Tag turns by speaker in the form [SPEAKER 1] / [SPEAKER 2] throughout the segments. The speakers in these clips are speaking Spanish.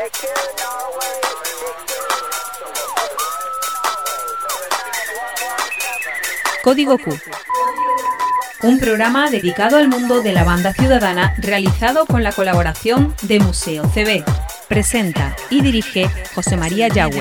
[SPEAKER 1] Código Q, un programa dedicado al mundo de la banda ciudadana realizado con la colaboración de Museo CB. Presenta y dirige José María Yagüe.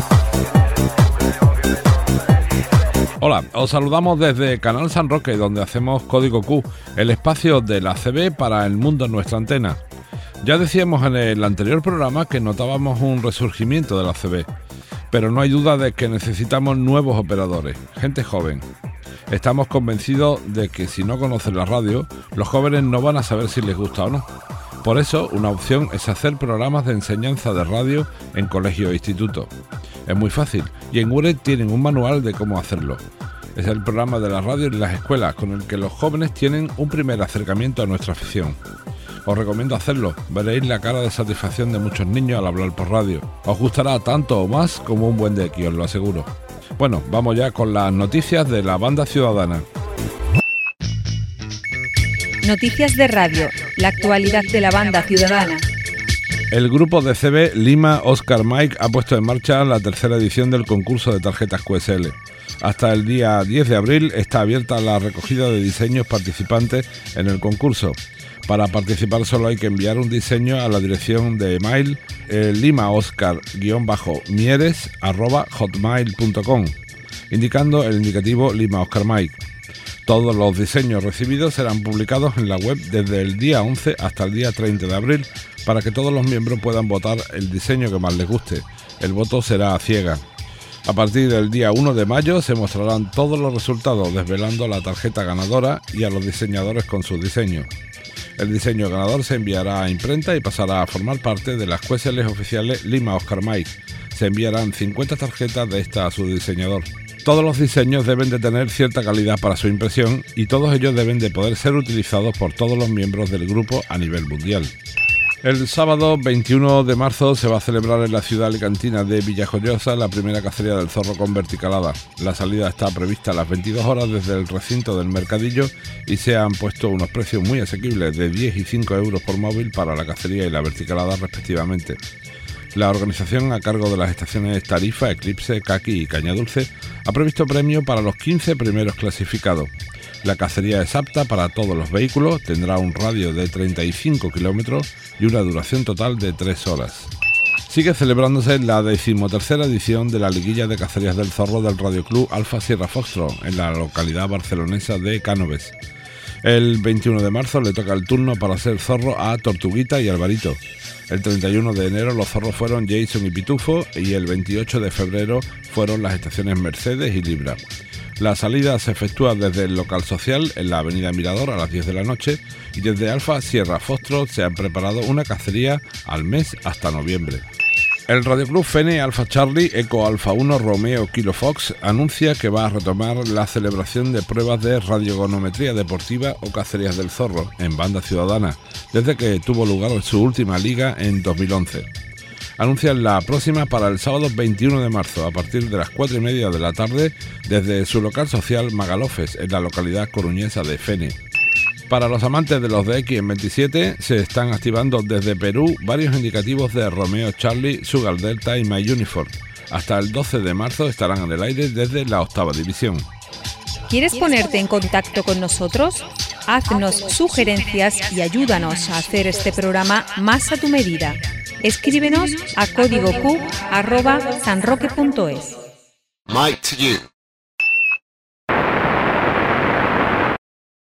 [SPEAKER 2] Hola, os saludamos desde Canal San Roque, donde hacemos Código Q, el espacio de la CB para el mundo en nuestra antena. Ya decíamos en el anterior programa que notábamos un resurgimiento de la CB, pero no hay duda de que necesitamos nuevos operadores, gente joven. Estamos convencidos de que si no conocen la radio, los jóvenes no van a saber si les gusta o no. Por eso, una opción es hacer programas de enseñanza de radio en colegios e institutos. Es muy fácil, y en URED tienen un manual de cómo hacerlo. Es el programa de la radio en las escuelas, con el que los jóvenes tienen un primer acercamiento a nuestra afición. Os recomiendo hacerlo, veréis la cara de satisfacción de muchos niños al hablar por radio. Os gustará tanto o más como un buen dequi, os lo aseguro. Bueno, vamos ya con las noticias de la banda ciudadana.
[SPEAKER 1] Noticias de radio, la actualidad de la banda ciudadana.
[SPEAKER 2] El grupo de CB Lima Oscar Mike ha puesto en marcha la tercera edición del concurso de tarjetas QSL. Hasta el día 10 de abril está abierta la recogida de diseños participantes en el concurso. Para participar solo hay que enviar un diseño a la dirección de email limaoscar-mieres@hotmail.com, indicando el indicativo Lima Oscar Mike. Todos los diseños recibidos serán publicados en la web desde el día 11 hasta el día 30 de abril para que todos los miembros puedan votar el diseño que más les guste. El voto será a ciegas. A partir del día 1 de mayo se mostrarán todos los resultados, desvelando la tarjeta ganadora y a los diseñadores con sus diseños. El diseño ganador se enviará a imprenta y pasará a formar parte de las QSLs oficiales Lima Oscar Mike. Se enviarán 50 tarjetas de esta a su diseñador. Todos los diseños deben de tener cierta calidad para su impresión y todos ellos deben de poder ser utilizados por todos los miembros del grupo a nivel mundial. El sábado 21 de marzo se va a celebrar en la ciudad alicantina de Villajoyosa la primera cacería del zorro con verticalada. La salida está prevista a las 22 horas desde el recinto del Mercadillo y se han puesto unos precios muy asequibles de 10 y 5 euros por móvil para la cacería y la verticalada respectivamente. La organización, a cargo de las estaciones Tarifa, Eclipse, Caqui y Caña Dulce, ha previsto premio para los 15 primeros clasificados. La cacería es apta para todos los vehículos, tendrá un radio de 35 kilómetros y una duración total de 3 horas. Sigue celebrándose la 13ª edición de la liguilla de cacerías del zorro del Radioclub Alfa Sierra Foxtrot en la localidad barcelonesa de Cánoves. El 21 de marzo le toca el turno para ser zorro a Tortuguita y Alvarito. El 31 de enero los zorros fueron Jason y Pitufo y el 28 de febrero fueron las estaciones Mercedes y Libra. La salida se efectúa desde el local social en la avenida Mirador a las 10 de la noche y desde Alfa Sierra Foxtrot se han preparado una cacería al mes hasta noviembre. El Radioclub Fene Alfa Charlie Eco Alfa 1 Romeo Kilo Fox anuncia que va a retomar la celebración de pruebas de radiogonometría deportiva o cacerías del zorro en banda ciudadana, desde que tuvo lugar su última liga en 2011. Anuncian la próxima para el sábado 21 de marzo a partir de las 4:30 de la tarde desde su local social Magalofes en la localidad coruñesa de Fene. Para los amantes de los DX en 27 se están activando desde Perú varios indicativos de Romeo Charlie, Sugar Delta y My Uniform. Hasta el 12 de marzo estarán en el aire desde la 8ª división.
[SPEAKER 1] ¿Quieres ponerte en contacto con nosotros? Haznos sugerencias y ayúdanos a hacer este programa más a tu medida. Escríbenos a códigoq@sanroque.es.
[SPEAKER 3] Mike to you.